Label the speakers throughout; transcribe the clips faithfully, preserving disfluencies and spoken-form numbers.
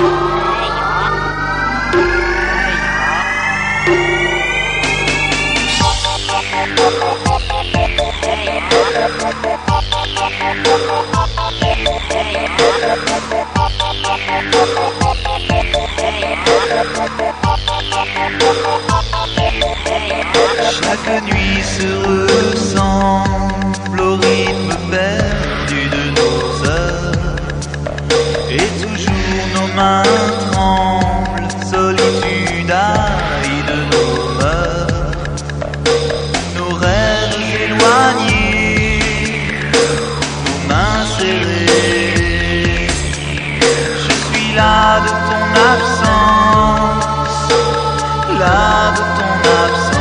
Speaker 1: Chaque nuit se ressemble au rythme perdu de nos heures, et toujours nos mains tremblent, solitude haïe de nos mœurs, nos rêves éloignés, nos mains serrées. Je suis là de ton absence, là de ton absence.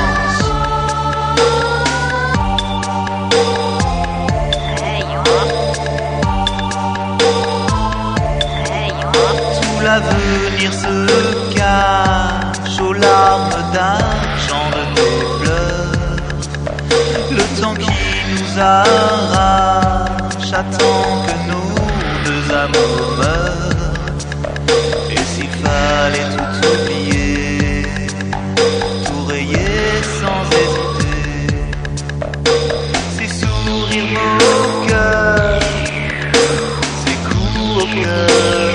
Speaker 1: L'avenir se cache aux larmes d'argent de tes fleurs. Le temps qui nous arrache attend que nos deux amours meurent. Et s'il fallait tout oublier, tout rayer sans hésiter, ces sourires moqueurs, ces coups au cœur.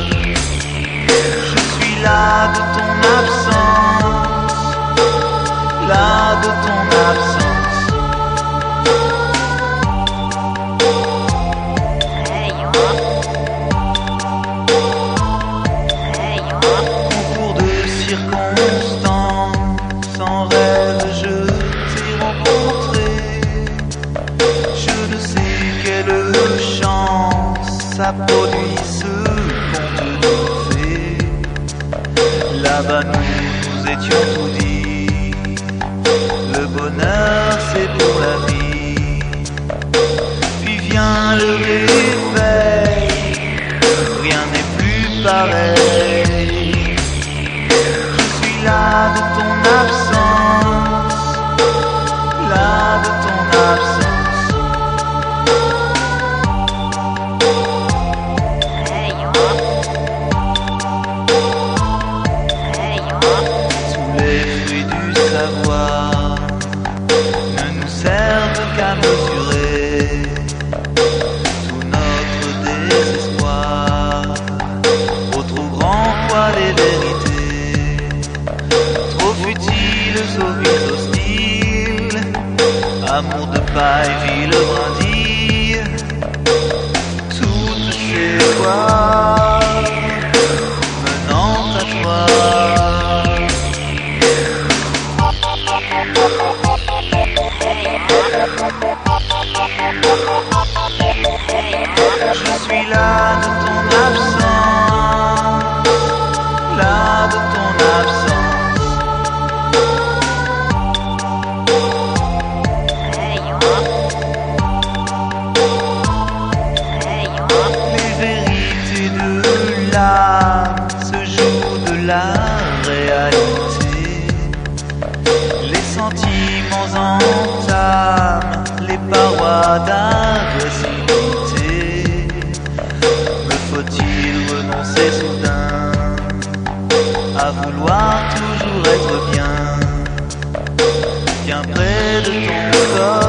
Speaker 1: Là de ton absence, là de ton absence. Concours de circonstances, sans rêve je t'ai rencontré. Je ne sais quelle chance ça produit ce conte de fées. Là-bas nous, nous étions tout dit, le bonheur c'est pour la vie. Puis vient le réveil, rien n'est plus pareil. Je suis là de ton absence, là de ton absence. Ne nous servent qu'à mesurer tout notre désespoir au trop grand poids des vérités, trop futiles aux vies hostiles, amour de paille, ville brindille, toutes ces voies menant à toi. Je suis là de ton absence, là de ton absence. Les vérités de l'âme se jouent de la réalité. Les sentiments entament les parois d'agressivité. Me faut-il renoncer soudain à vouloir toujours être bien, bien près de ton corps?